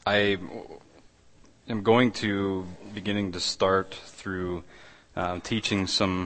I am going to beginning to start through teaching some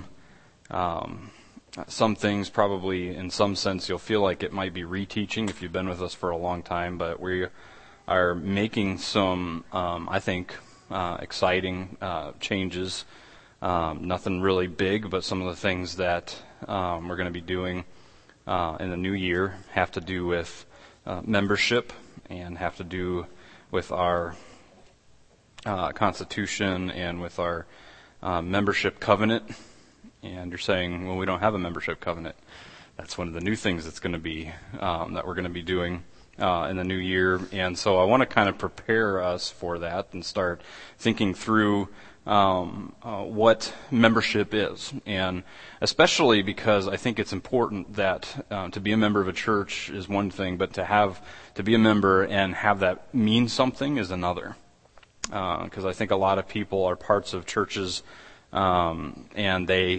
things. Probably in some sense you'll feel like it might be reteaching if you've been with us for a long time, but we are making some, I think, exciting changes. Nothing really big, but some of the things that we're going to be doing in the new year have to do with membership and have to do with our Constitution and with our membership covenant. And you're saying, well, we don't have a membership covenant. That's one of the new things that's going to be that we're going to be doing in the new year. And so I want to kind of prepare us for that and start thinking through what membership is, and especially because I think it's important that to be a member of a church is one thing, but to be a member and have that mean something is another. Because I think a lot of people are parts of churches, and they're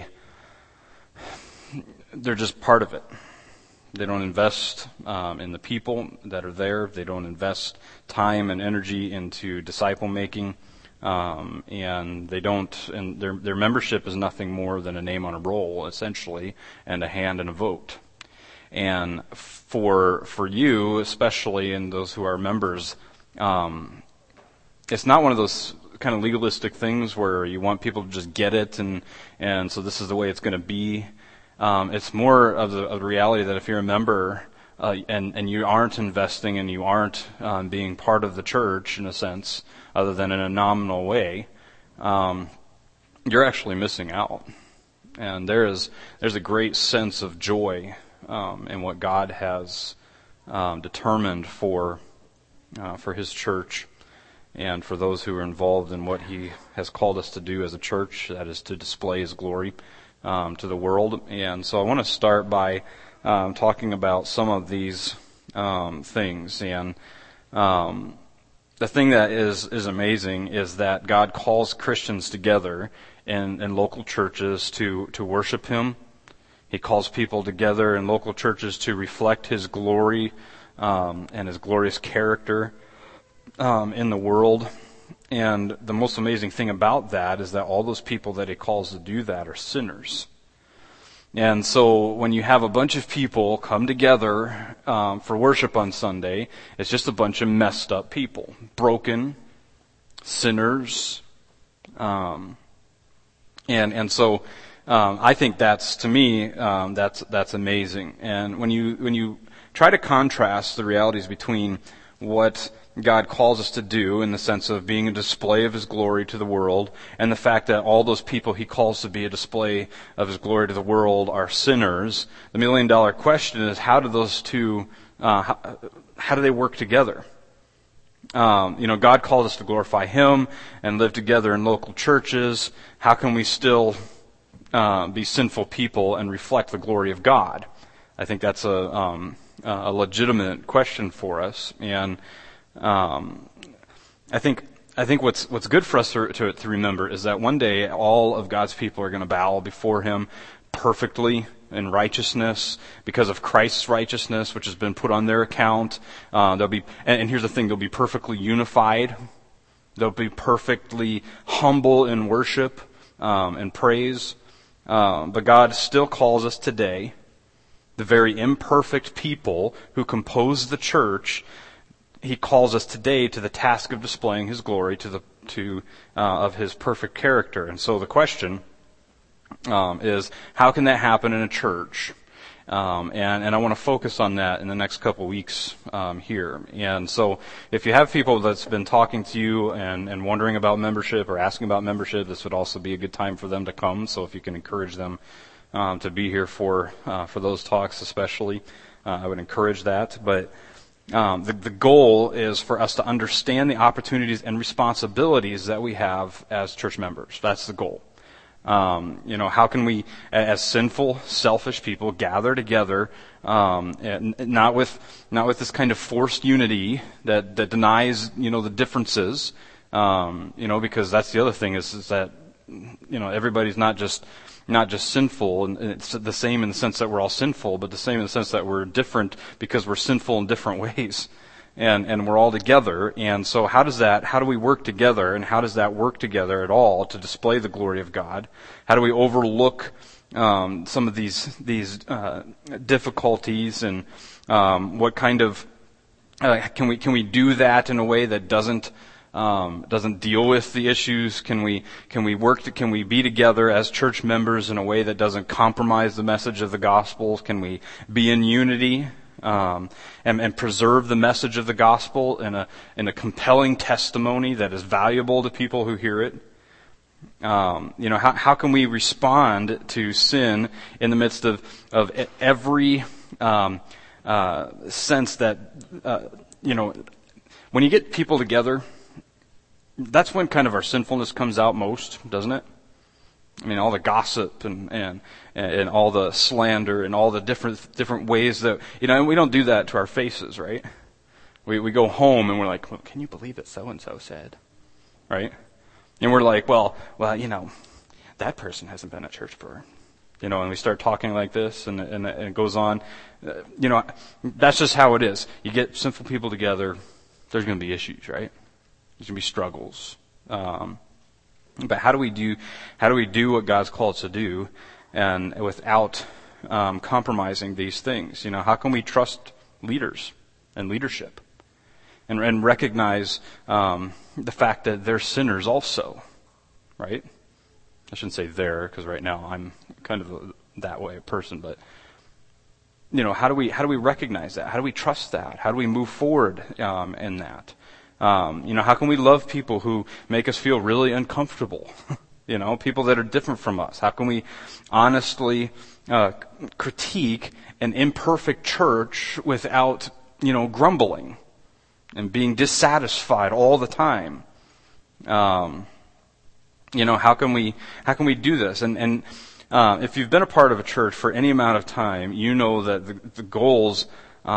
just part of it. They don't invest in the people that are there. They don't invest time and energy into disciple making. And they don't, and their membership is nothing more than a name on a roll, essentially, and a hand and a vote. And for you, especially, and those who are members, it's not one of those kind of legalistic things where you want people to just get it, and so this is the way it's going to be. It's more of the reality that if you're a member, and you aren't investing and you aren't being part of the church in a sense, other than in a nominal way, you're actually missing out. And there's a great sense of joy in what God has determined for His church and for those who are involved in what He has called us to do as a church, that is to display His glory to the world. And so I want to start by talking about some of these things. And the thing that is amazing is that God calls Christians together in local churches to worship Him. He calls people together in local churches to reflect His glory and His glorious character in the world. And the most amazing thing about that is that all those people that He calls to do that are sinners. And so when you have a bunch of people come together for worship on Sunday, it's just a bunch of messed up people, broken, sinners, and so I think that's, to me, that's amazing. And when you try to contrast the realities between what God calls us to do in the sense of being a display of His glory to the world, and the fact that all those people He calls to be a display of His glory to the world are sinners, the million-dollar question is, how do those two, how do they work together? God calls us to glorify Him and live together in local churches. How can we still be sinful people and reflect the glory of God? I think that's a legitimate question for us, and I think what's good for us to remember is that one day all of God's people are going to bow before Him perfectly in righteousness because of Christ's righteousness, which has been put on their account. They'll be, and here's the thing: they'll be perfectly unified. They'll be perfectly humble in worship and praise. But God still calls us today, the very imperfect people who compose the church. He calls us today to the task of displaying His glory of His perfect character. And so the question is, how can that happen in a church? And I want to focus on that in the next couple weeks here. And so if you have people that's been talking to you and wondering about membership or asking about membership, this would also be a good time for them to come. So if you can encourage them to be here for those talks especially, I would encourage that. But the goal is for us to understand the opportunities and responsibilities that we have as church members. That's the goal. How can we, as sinful, selfish people, gather together, and not with this kind of forced unity that denies, the differences, because that's the other thing is that, everybody's not just sinful, and it's the same in the sense that we're all sinful, but the same in the sense that we're different because we're sinful in different ways. and we're all together. And so how do we work together, and how does that work together at all to display the glory of God? How do we overlook some of these difficulties, and what kind of can we do that in a way that doesn't deal with the issues? Can we be together as church members in a way that doesn't compromise the message of the gospel? Can we be in unity and preserve the message of the gospel in a compelling testimony that is valuable to people who hear it? How can we respond to sin in the midst of every sense that when you get people together, that's when kind of our sinfulness comes out most, doesn't it? I mean, all the gossip and all the slander and all the different ways that, and we don't do that to our faces, right? We go home and we're like, well, can you believe that so-and-so said? Right? And we're like, well, that person hasn't been at church for, and we start talking like this, and it goes on. That's just how it is. You get sinful people together, there's going to be issues, right? There's going to be struggles. But how do we do what God's called us to do, and without compromising these things? How can we trust leaders and leadership, and recognize the fact that they're sinners also, right? I shouldn't say they're, because right now I'm kind of that way a person, but how do we recognize that? How do we trust that? How do we move forward in that? How can we love people who make us feel really uncomfortable? People that are different from us. How can we honestly critique an imperfect church without, grumbling and being dissatisfied all the time? How can we do this? And if you've been a part of a church for any amount of time, you know that the goals,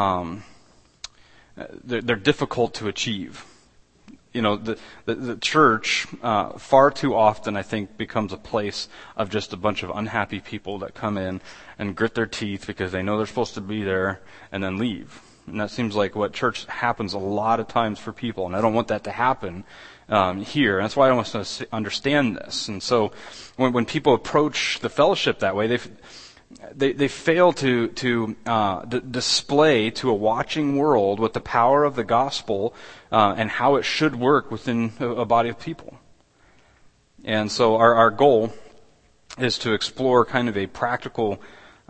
they're difficult to achieve. The church, far too often, I think, becomes a place of just a bunch of unhappy people that come in and grit their teeth because they know they're supposed to be there and then leave. And that seems like what church happens a lot of times for people, and I don't want that to happen here. And that's why I want us to understand this. And so when people approach the fellowship that way, they fail to display to a watching world what the power of the gospel and how it should work within a body of people. And so our goal is to explore kind of a practical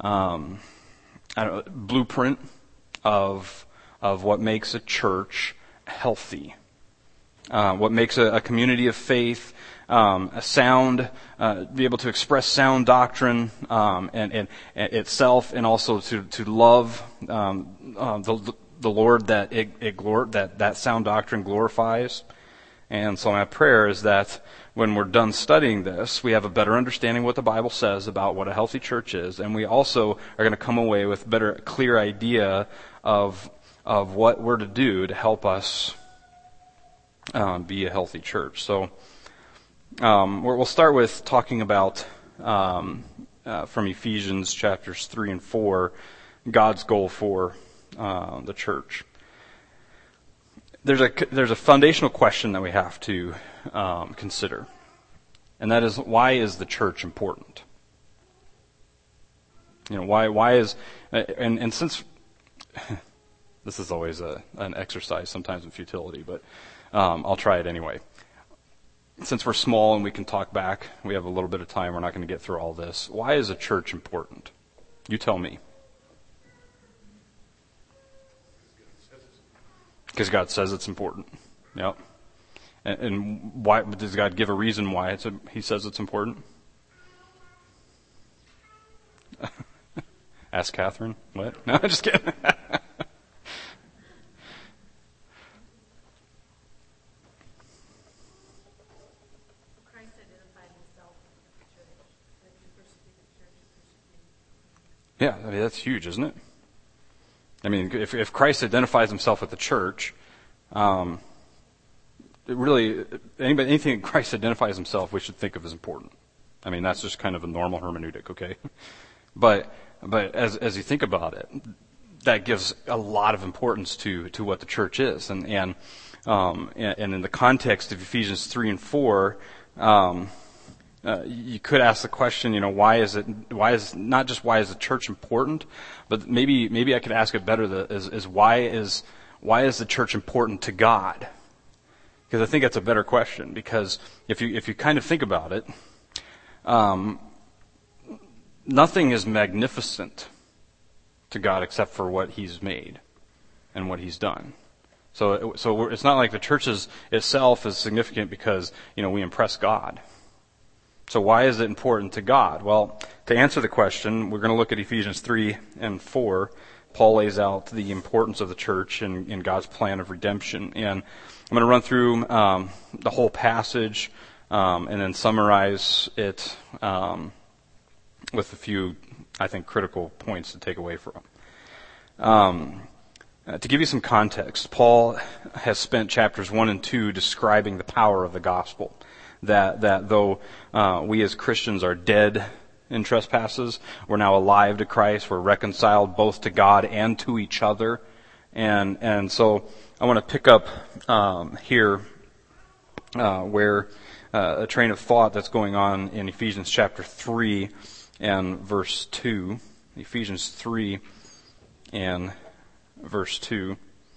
blueprint of what makes a church healthy, what makes a community of faith a sound, be able to express sound doctrine and itself, and also to love the Lord that sound doctrine glorifies. And so my prayer is that when we're done studying this, we have a better understanding what the Bible says about what a healthy church is, and we also are going to come away with a clear idea of what we're to do to help us be a healthy church. So we'll start with talking about from Ephesians chapters 3 and 4, God's goal for the church. There's a foundational question that we have to consider, and that is, why is the church important? Why is and since this is always an exercise sometimes in futility, but I'll try it anyway. Since we're small and we can talk back, we have a little bit of time, we're not going to get through all this. Why is a church important? You tell me. Because God says it's important. Yep. And why does God give a reason why He says it's important? Ask Catherine. What? No, I'm just kidding. Yeah, I mean, that's huge, isn't it? I mean, if Christ identifies himself with the church, anything that Christ identifies himself, we should think of as important. I mean, that's just kind of a normal hermeneutic, okay? But as you think about it, that gives a lot of importance to what the church is, and in the context of Ephesians 3 and 4, you could ask the question, why is the church important, but maybe I could ask it better, is why is the church important to God? Because I think that's a better question, because if you kind of think about it, nothing is magnificent to God except for what He's made and what He's done. So it's not like the church itself is significant because, we impress God. So why is it important to God? Well, to answer the question, we're going to look at Ephesians 3 and 4. Paul lays out the importance of the church in God's plan of redemption. And I'm going to run through the whole passage and then summarize it with a few, I think, critical points to take away from. To give you some context, Paul has spent chapters 1 and 2 describing the power of the gospel. That though we as Christians are dead in trespasses, we're now alive to Christ. We're reconciled both to God and to each other. And so I want to pick up here where a train of thought that's going on in Ephesians chapter 3 and verse 2. Ephesians 3 and verse 2.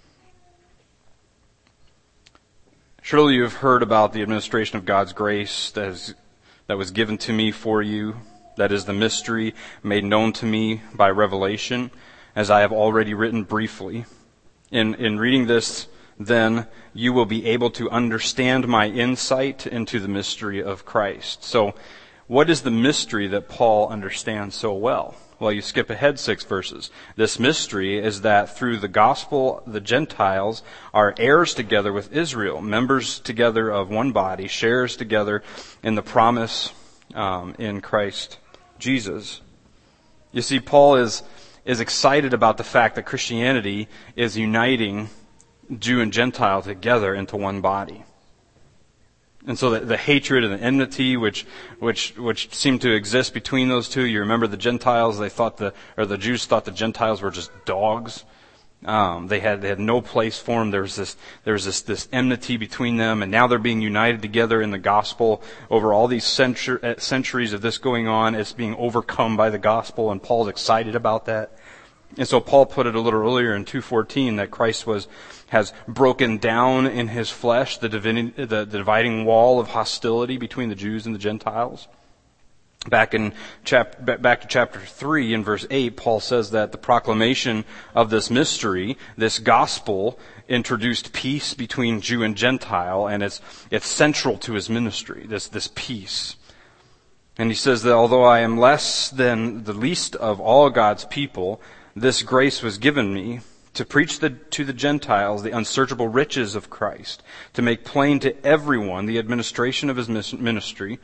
Surely you have heard about the administration of God's grace that was given to me for you. That is the mystery made known to me by revelation, as I have already written briefly. In reading this, then, you will be able to understand my insight into the mystery of Christ. So, what is the mystery that Paul understands so well? Well, you skip ahead 6 verses. This mystery is that through the gospel, the Gentiles are heirs together with Israel, members together of one body, shares together in the promise in Christ Jesus. You see, Paul is excited about the fact that Christianity is uniting Jew and Gentile together into one body. And so the hatred and the enmity which seemed to exist between those two, you remember the Gentiles, the Jews thought the Gentiles were just dogs. They had no place for them. There was this enmity between them, and now they're being united together in the gospel. Over all these centuries of this going on, it's being overcome by the gospel, and Paul's excited about that. And so Paul put it a little earlier in 2:14 that Christ has broken down in His flesh the dividing wall of hostility between the Jews and the Gentiles. Back to chapter 3 in verse 8, Paul says that the proclamation of this mystery, this gospel, introduced peace between Jew and Gentile, and it's central to his ministry, this peace. And he says that although I am less than the least of all God's people, this grace was given me to preach to the Gentiles the unsearchable riches of Christ, to make plain to everyone the administration of His mystery,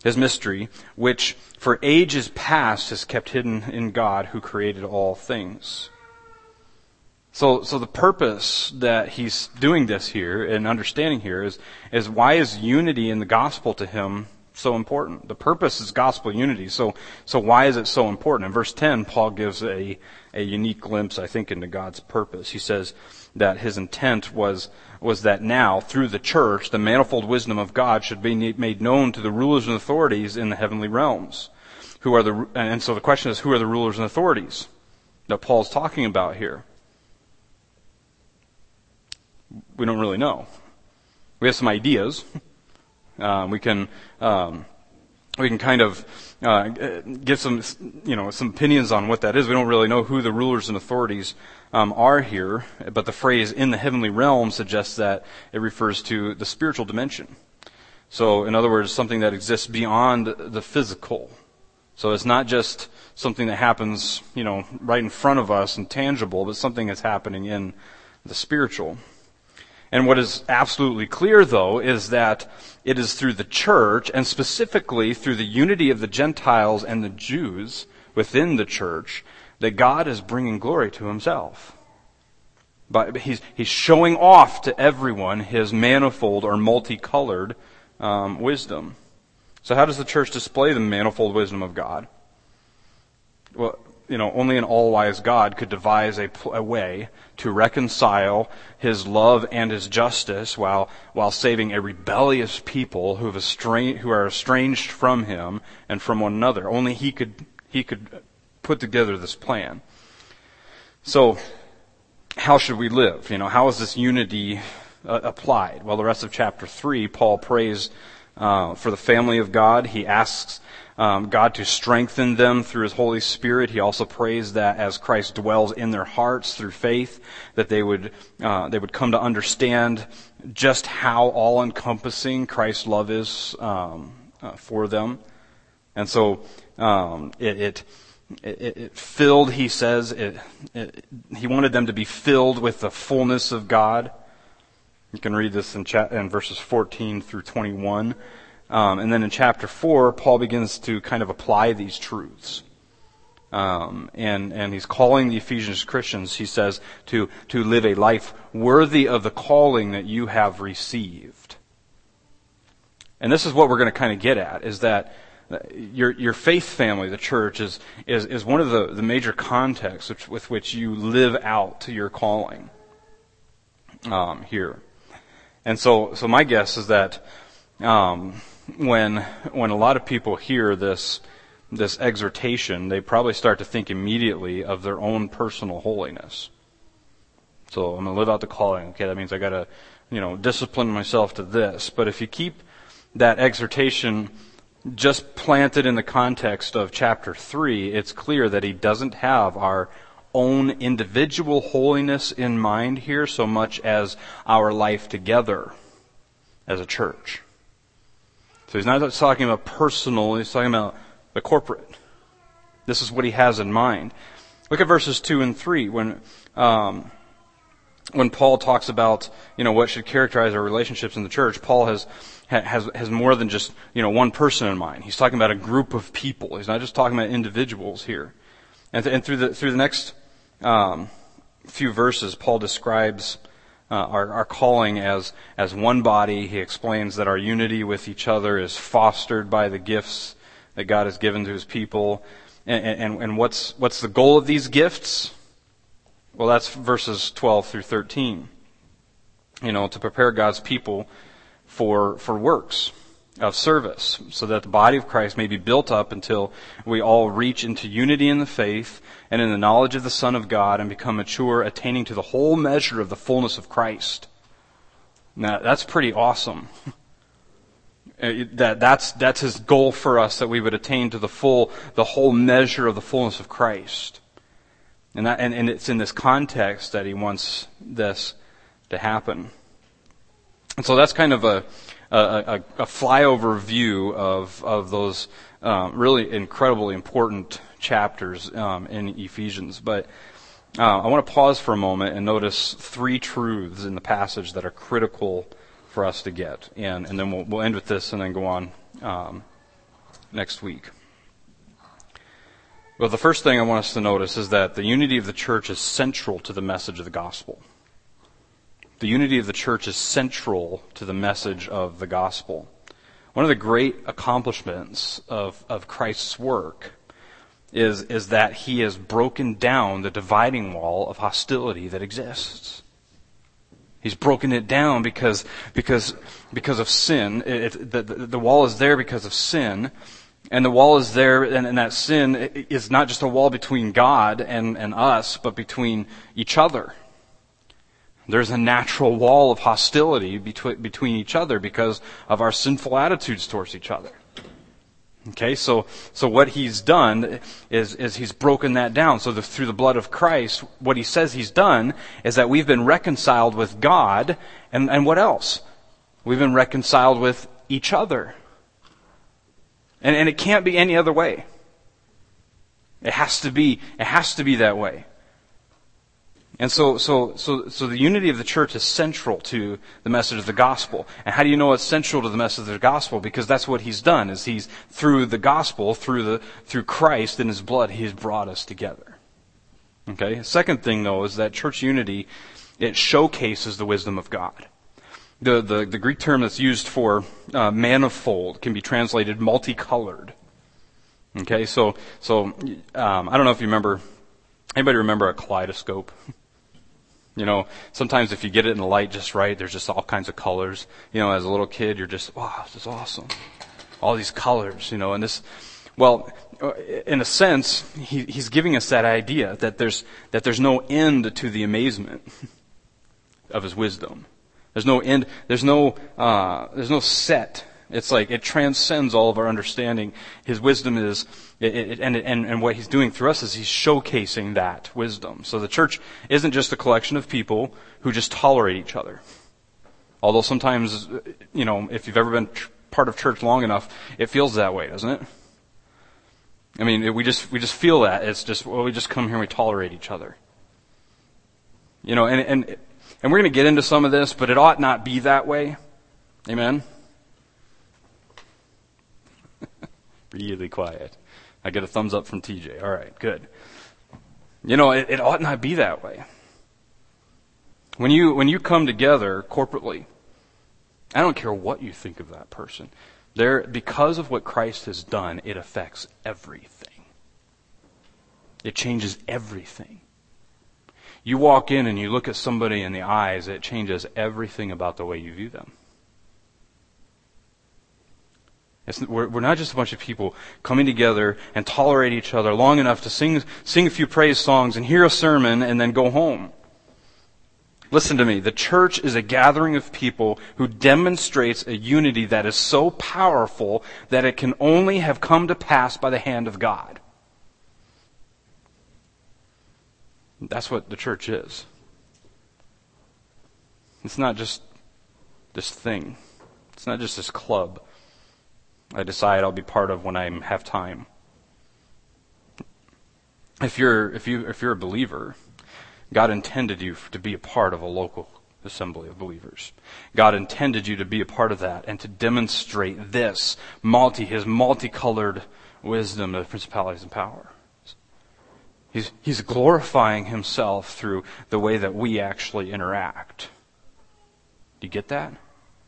which for ages past is kept hidden in God who created all things. So the purpose that he's doing this here and understanding here is why is unity in the gospel to him so important? The purpose is gospel unity. So why is it so important? In verse 10, Paul gives a unique glimpse, I think, into God's purpose. He says that his intent was that now, through the church, the manifold wisdom of God should be made known to the rulers and authorities in the heavenly realms. And so the question is, who are the rulers and authorities that Paul's talking about here? We don't really know. We have some ideas. We can kind of give some opinions on what that is. We don't really know who the rulers and authorities are here, but the phrase "in the heavenly realm" suggests that it refers to the spiritual dimension. So, in other words, something that exists beyond the physical. So it's not just something that happens, right in front of us and tangible, but something that's happening in the spiritual. And what is absolutely clear, though, is that it is through the church, and specifically through the unity of the Gentiles and the Jews within the church, that God is bringing glory to Himself. But He's showing off to everyone His manifold or multicolored wisdom. So how does the church display the manifold wisdom of God? Well, only an all-wise God could devise a way to reconcile His love and His justice while saving a rebellious people who are estranged from Him and from one another. Only He could put together this plan. So, how should we live? How is this unity applied? Well, the rest of chapter 3, Paul prays for the family of God. He asks God to strengthen them through His Holy Spirit. He also prays that as Christ dwells in their hearts through faith, that they would come to understand just how all-encompassing Christ's love is for them. And so it filled, he says, he wanted them to be filled with the fullness of God. You can read this in verses 14 through 21. And then in chapter 4, Paul begins to kind of apply these truths. And he's calling the Ephesians Christians, he says, to live a life worthy of the calling that you have received. And this is what we're going to kind of get at, is that your faith family, the church, is one of the major contexts with which you live out to your calling here. And so my guess is that when a lot of people hear this exhortation, they probably start to think immediately of their own personal holiness. So I'm going to live out the calling. Okay, that means I got to, discipline myself to this. But if you keep that exhortation just planted in the context of chapter 3, it's clear that he doesn't have our own individual holiness in mind here so much as our life together as a church. So he's not just talking about personal, he's talking about the corporate. This is what he has in mind. Look at verses 2 and 3 when Paul talks about, what should characterize our relationships in the church. Paul has more than just, one person in mind. He's talking about a group of people. He's not just talking about individuals here. And through the next few verses, Paul describes our calling as one body. He explains that our unity with each other is fostered by the gifts that God has given to His people. And what's the goal of these gifts? Well, that's verses 12 through 13. To prepare God's people for works of service, so that the body of Christ may be built up until we all reach into unity in the faith and in the knowledge of the Son of God and become mature, attaining to the whole measure of the fullness of Christ. Now, that's pretty awesome. That's his goal for us, that we would attain to the whole measure of the fullness of Christ. And it's in this context that he wants this to happen. And so that's kind of a flyover view of those really incredibly important chapters in Ephesians. But I want to pause for a moment and notice 3 truths in the passage that are critical for us to get. And then we'll end with this and then go on next week. Well, the first thing I want us to notice is that the unity of the church is central to the message of the gospel. The unity of the church is central to the message of the gospel. One of the great accomplishments of Christ's work is that He has broken down the dividing wall of hostility that exists. He's broken it down because of sin. The wall is there because of sin. And the wall is there, and that sin is not just a wall between God and us, but between each other. There's a natural wall of hostility between each other because of our sinful attitudes towards each other. Okay, so what He's done is He's broken that down. So through the blood of Christ, what He says He's done is that we've been reconciled with God, and what else? We've been reconciled with each other. And it can't be any other way. It has to be that way. And so the unity of the church is central to the message of the gospel. And how do you know it's central to the message of the gospel? Because that's what He's done, is He's through the gospel, through Christ and His blood, He has brought us together. Okay? Second thing though is that church unity, it showcases the wisdom of God. The Greek term that's used for manifold can be translated multicolored. Okay, so I don't know if you remember. Anybody remember a kaleidoscope? You know, sometimes if you get it in the light just right, there's just all kinds of colors. You know, as a little kid, you're just, wow, this is awesome. All these colors, you know, and this, well, in a sense, he's giving us that idea that there's no end to the amazement of his wisdom. There's no end, there's no set. It's like it transcends all of our understanding. His wisdom is, and what he's doing through us is he's showcasing that wisdom. So the church isn't just a collection of people who just tolerate each other. Although sometimes, you know, if you've ever been part of church long enough, it feels that way, doesn't it? I mean, we just feel that. It's just, well, we just come here and we tolerate each other. You know, and we're going to get into some of this, but it ought not be that way. Amen? Really quiet. I get a thumbs up from TJ. All right, good. You know, it ought not be that way. When you come together corporately, I don't care what you think of that person. Because of what Christ has done, it affects everything. It changes everything. You walk in and you look at somebody in the eyes, it changes everything about the way you view them. We're not just a bunch of people coming together and tolerate each other long enough to sing a few praise songs and hear a sermon and then go home. Listen to me. The church is a gathering of people who demonstrates a unity that is so powerful that it can only have come to pass by the hand of God. That's what the church is. It's not just this thing. It's not just this club I decide I'll be part of when I have time. If you're a believer, God intended you to be a part of a local assembly of believers. God intended you to be a part of that and to demonstrate this his multicolored wisdom of principalities and power. He's glorifying himself through the way that we actually interact. Do you get that?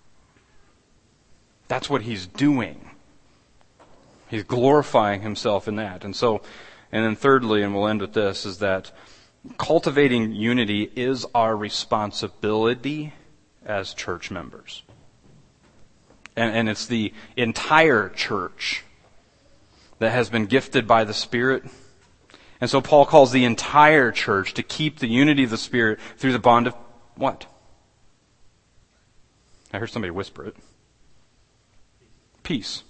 That's what he's doing. He's glorifying himself in that. And then thirdly, and we'll end with this, is that cultivating unity is our responsibility as church members. And it's the entire church that has been gifted by the Spirit. And so Paul calls the entire church to keep the unity of the Spirit through the bond of what? I heard somebody whisper it. Peace.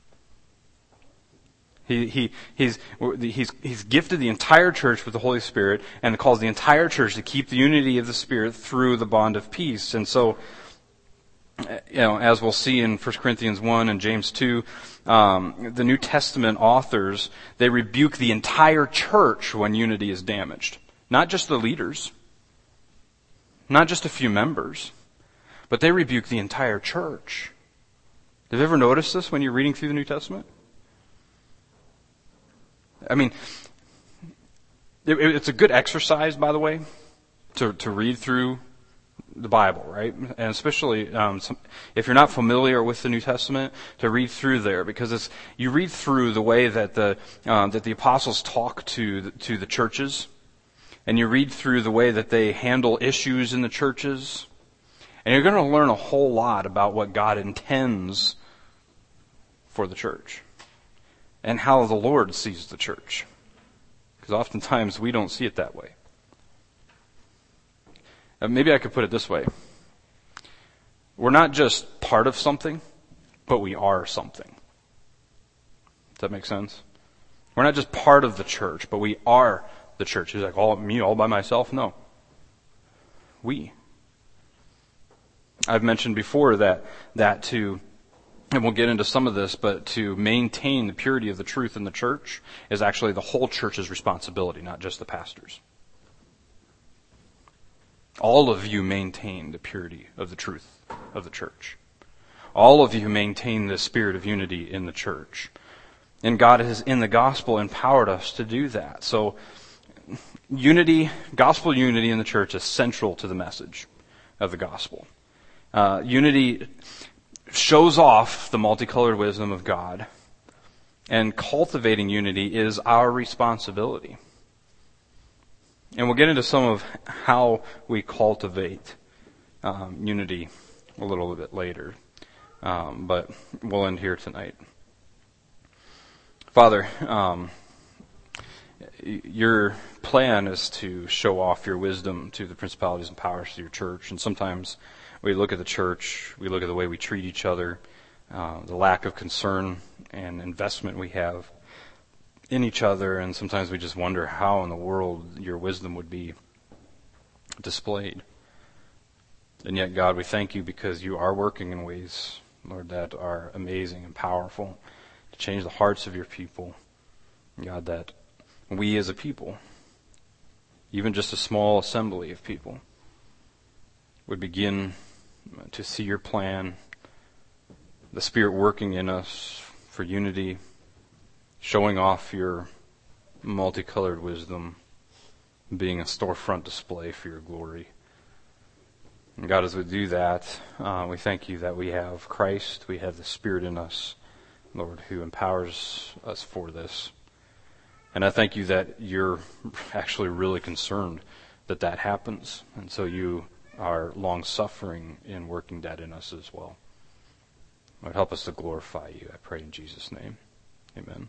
He's gifted the entire church with the Holy Spirit and calls the entire church to keep the unity of the Spirit through the bond of peace. And so, you know, as we'll see in 1 Corinthians 1 and James 2, the New Testament authors, they rebuke the entire church when unity is damaged. Not just the leaders, not just a few members, but they rebuke the entire church. Have you ever noticed this when you're reading through the New Testament? I mean, it's a good exercise, by the way, to read through the Bible, right? And especially if you're not familiar with the New Testament, to read through there, because you read through the way that the apostles talk to the churches, and you read through the way that they handle issues in the churches, and you're going to learn a whole lot about what God intends for the church. And how the Lord sees the church. Because oftentimes we don't see it that way. Maybe I could put it this way. We're not just part of something, but we are something. Does that make sense? We're not just part of the church, but we are the church. He's like, me all by myself? No. We. I've mentioned before that to... And we'll get into some of this, but to maintain the purity of the truth in the church is actually the whole church's responsibility, not just the pastors. All of you maintain the purity of the truth of the church. All of you maintain the spirit of unity in the church. And God has, in the gospel, empowered us to do that. So, gospel unity in the church is central to the message of the gospel. Unity shows off the multicolored wisdom of God. And cultivating unity is our responsibility. And we'll get into some of how we cultivate unity a little bit later. But we'll end here tonight. Father, your plan is to show off your wisdom to the principalities and powers of your church. And sometimes we look at the church, we look at the way we treat each other, the lack of concern and investment we have in each other, and sometimes we just wonder how in the world your wisdom would be displayed. And yet, God, we thank you because you are working in ways, Lord, that are amazing and powerful to change the hearts of your people. God, that we as a people, even just a small assembly of people, would begin to see your plan, the Spirit working in us for unity, showing off your multicolored wisdom, being a storefront display for your glory. And God, as we do that, we thank you that we have Christ, we have the Spirit in us, Lord, who empowers us for this. And I thank you that you're actually really concerned that that happens. And so you are long-suffering in working that in us as well. Lord, help us to glorify you, I pray in Jesus' name. Amen.